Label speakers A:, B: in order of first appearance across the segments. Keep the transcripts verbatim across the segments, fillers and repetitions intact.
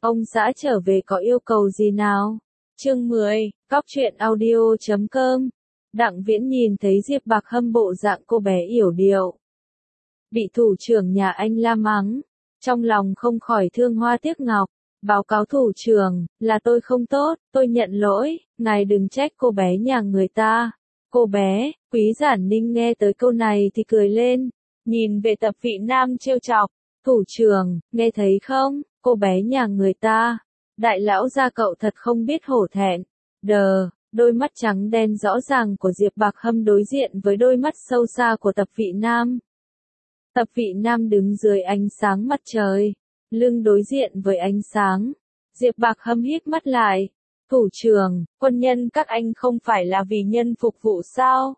A: Ông xã trở về có yêu cầu gì nào? Chương mười, Cóc truyện audio chấm com. Đặng Viễn nhìn thấy Diệp Bạc Hâm bộ dạng cô bé yểu điệu, bị thủ trưởng nhà anh la mắng, trong lòng không khỏi thương hoa tiếc ngọc. Báo cáo thủ trưởng, là tôi không tốt, tôi nhận lỗi, ngài đừng trách cô bé nhà người ta. Cô bé, Quý Giản Ninh nghe tới câu này thì cười lên, nhìn về Tập Vị Nam trêu chọc. Thủ trưởng, nghe thấy không, cô bé nhà người ta. Đại lão gia cậu thật không biết hổ thẹn. Đờ, đôi mắt trắng đen rõ ràng của Diệp Bạc Hâm đối diện với đôi mắt sâu xa của Tập Vị Nam. Tập Vị Nam đứng dưới ánh sáng mặt trời, lưng đối diện với ánh sáng. Diệp Bạc Hâm hít mắt lại. Thủ trưởng, quân nhân các anh không phải là vì nhân phục vụ sao?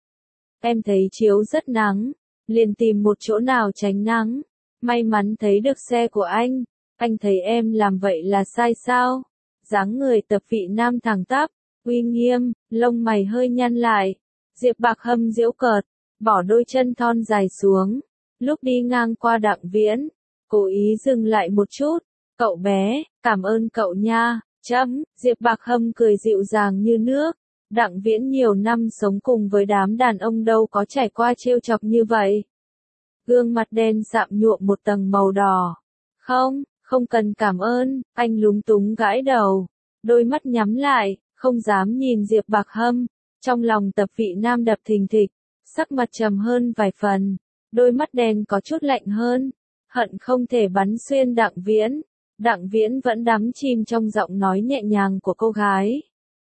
A: Em thấy chiếu rất nắng, liền tìm một chỗ nào tránh nắng. May mắn thấy được xe của anh. Anh thấy em làm vậy là sai sao? Dáng người Tập Vị Nam thẳng tắp, uy nghiêm, lông mày hơi nhăn lại. Diệp Bạc Hâm giễu cợt, bỏ đôi chân thon dài xuống. Lúc đi ngang qua Đặng Viễn, cố ý dừng lại một chút. Cậu bé, cảm ơn cậu nha. Chấm, Diệp Bạc Hâm cười dịu dàng như nước. Đặng Viễn nhiều năm sống cùng với đám đàn ông đâu có trải qua trêu chọc như vậy. Gương mặt đen sạm nhuộm một tầng màu đỏ. Không, không cần cảm ơn, anh lúng túng gãi đầu. Đôi mắt nhắm lại, không dám nhìn Diệp Bạc Hâm. Trong lòng Tập Vị Nam đập thình thịch, sắc mặt trầm hơn vài phần. Đôi mắt đen có chút lạnh hơn, hận không thể bắn xuyên Đặng Viễn. Đặng Viễn vẫn đắm chìm trong giọng nói nhẹ nhàng của cô gái.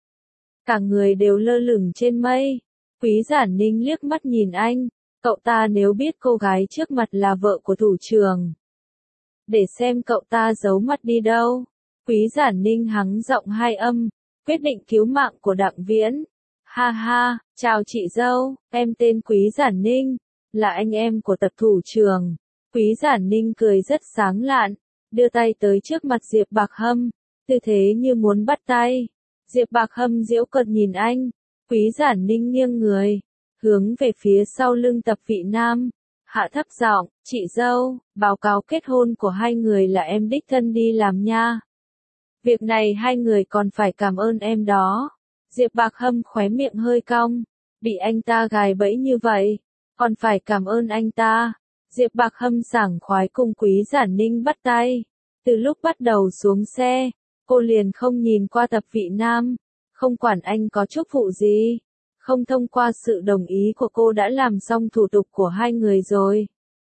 A: Cả người đều lơ lửng trên mây. Quý Giản Ninh liếc mắt nhìn anh, cậu ta nếu biết cô gái trước mặt là vợ của thủ trưởng, để xem cậu ta giấu mặt đi đâu. Quý Giản Ninh hắng giọng hai âm, quyết định cứu mạng của Đặng Viễn. Ha ha, chào chị dâu, em tên Quý Giản Ninh, là anh em của Tập thủ trưởng. Quý Giản Ninh cười rất sáng lạn, đưa tay tới trước mặt Diệp Bạc Hâm, tư thế như muốn bắt tay. Diệp Bạc Hâm giễu cợt nhìn anh. Quý Giản Ninh nghiêng người, hướng về phía sau lưng Tập Vị Nam, hạ thấp giọng, chị dâu, báo cáo kết hôn của hai người là em đích thân đi làm nha. Việc này hai người còn phải cảm ơn em đó. Diệp Bạc Hâm khóe miệng hơi cong, bị anh ta gài bẫy như vậy, còn phải cảm ơn anh ta. Diệp Bạc Hâm sảng khoái cùng Quý Giản Ninh bắt tay. Từ lúc bắt đầu xuống xe, cô liền không nhìn qua Tập Vị Nam, không quản anh có chức vụ gì. Không thông qua sự đồng ý của cô đã làm xong thủ tục của hai người rồi.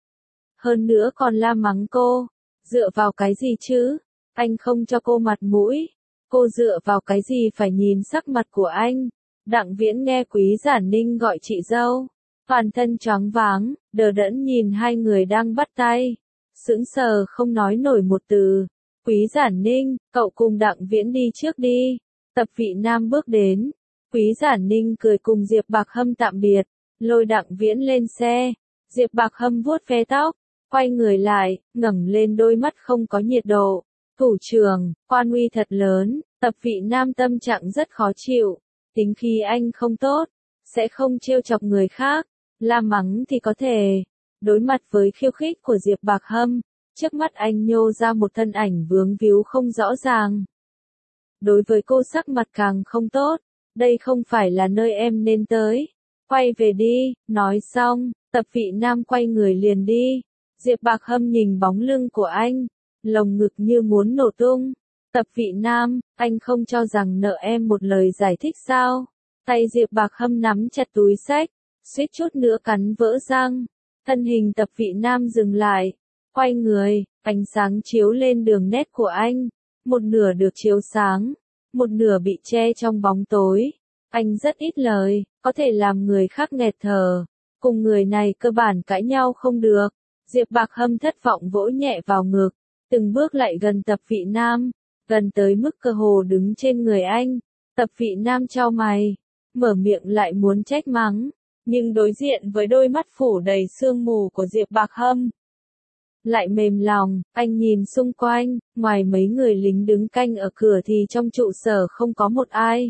A: Hơn nữa còn la mắng cô. Dựa vào cái gì chứ? Anh không cho cô mặt mũi. Cô dựa vào cái gì phải nhìn sắc mặt của anh? Đặng Viễn nghe Quý Giản Ninh gọi chị dâu, toàn thân choáng váng, đờ đẫn nhìn hai người đang bắt tay. Sững sờ không nói nổi một từ. Quý Giản Ninh, cậu cùng Đặng Viễn đi trước đi. Tập Vị Nam bước đến. Quý Giản Ninh cười cùng Diệp Bạc Hâm tạm biệt, lôi Đặng Viễn lên xe. Diệp Bạc Hâm vuốt ve tóc, quay người lại, ngẩng lên đôi mắt không có nhiệt độ. Thủ trưởng, quan uy thật lớn. Tập Vị Nam tâm trạng rất khó chịu. Tính khí anh không tốt, sẽ không trêu chọc người khác, la mắng thì có thể. Đối mặt với khiêu khích của Diệp Bạc Hâm, trước mắt anh nhô ra một thân ảnh vướng víu không rõ ràng. Đối với cô sắc mặt càng không tốt. Đây không phải là nơi em nên tới. Quay về đi. Nói xong, Tập Vị Nam quay người liền đi. Diệp Bạc Hâm nhìn bóng lưng của anh, lồng ngực như muốn nổ tung. Tập Vị Nam, anh không cho rằng nợ em một lời giải thích sao? Tay Diệp Bạc Hâm nắm chặt túi xách, suýt chút nữa cắn vỡ răng. Thân hình Tập Vị Nam dừng lại, quay người, ánh sáng chiếu lên đường nét của anh. Một nửa được chiếu sáng, một nửa bị che trong bóng tối. Anh rất ít lời, có thể làm người khác nghẹt thở. Cùng người này cơ bản cãi nhau không được. Diệp Bạc Hâm thất vọng vỗ nhẹ vào ngực, từng bước lại gần Tập Vị Nam, gần tới mức cơ hồ đứng trên người anh. Tập Vị Nam chau mày, mở miệng lại muốn trách mắng, nhưng đối diện với đôi mắt phủ đầy sương mù của Diệp Bạc Hâm, lại mềm lòng. Anh nhìn xung quanh, ngoài mấy người lính đứng canh ở cửa thì trong trụ sở không có một ai.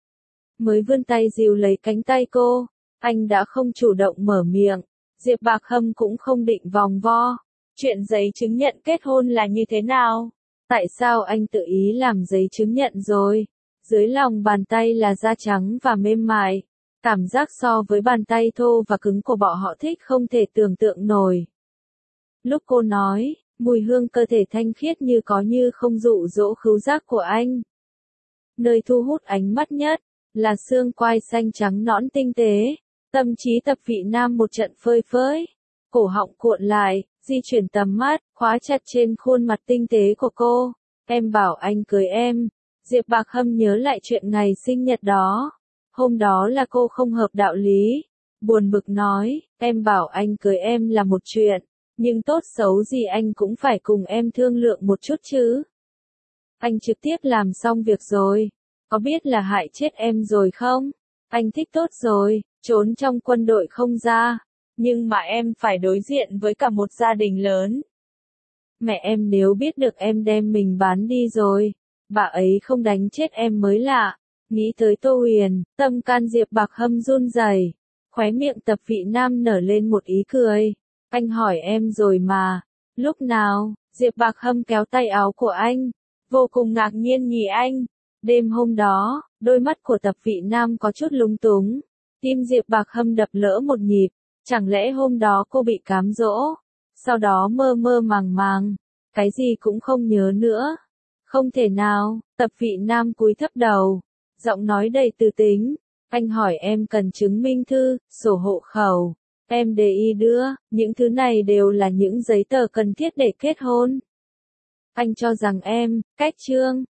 A: Mới vươn tay dìu lấy cánh tay cô, anh đã không chủ động mở miệng. Diệp Bạc Hâm cũng không định vòng vo. Chuyện giấy chứng nhận kết hôn là như thế nào? Tại sao anh tự ý làm giấy chứng nhận rồi? Dưới lòng bàn tay là da trắng và mềm mại. Cảm giác so với bàn tay thô và cứng của bọn họ thích không thể tưởng tượng nổi. Lúc cô nói, mùi hương cơ thể thanh khiết như có như không dụ dỗ khứu giác của anh. Nơi thu hút ánh mắt nhất, là xương quai xanh trắng nõn tinh tế. Tâm trí Tập Vị Nam một trận phơi phới. Cổ họng cuộn lại, di chuyển tầm mắt, khóa chặt trên khuôn mặt tinh tế của cô. Em bảo anh cưới em. Diệp Bạc Hâm nhớ lại chuyện ngày sinh nhật đó. Hôm đó là cô không hợp đạo lý. Buồn bực nói, em bảo anh cưới em là một chuyện. Nhưng tốt xấu gì anh cũng phải cùng em thương lượng một chút chứ. Anh trực tiếp làm xong việc rồi. Có biết là hại chết em rồi không? Anh thích tốt rồi, trốn trong quân đội không ra. Nhưng mà em phải đối diện với cả một gia đình lớn. Mẹ em nếu biết được em đem mình bán đi rồi, bà ấy không đánh chết em mới lạ. Nghĩ tới Tô Huyền, tâm can Diệp Bạc Hâm run rẩy, khóe miệng Tập Vị Nam nở lên một ý cười. Anh hỏi em rồi mà. Lúc nào? Diệp Bạc Hâm kéo tay áo của anh, vô cùng ngạc nhiên nhìn anh. Đêm hôm đó, đôi mắt của Tập Vị Nam có chút lúng túng. Tim Diệp Bạc Hâm đập lỡ một nhịp. Chẳng lẽ hôm đó cô bị cám dỗ? Sau đó mơ mơ màng màng, cái gì cũng không nhớ nữa. Không thể nào. Tập Vị Nam cúi thấp đầu, giọng nói đầy tư tính. Anh hỏi em cần chứng minh thư, sổ hộ khẩu, em để y đưa, những thứ này đều là những giấy tờ cần thiết để kết hôn. Anh cho rằng em, cách trương,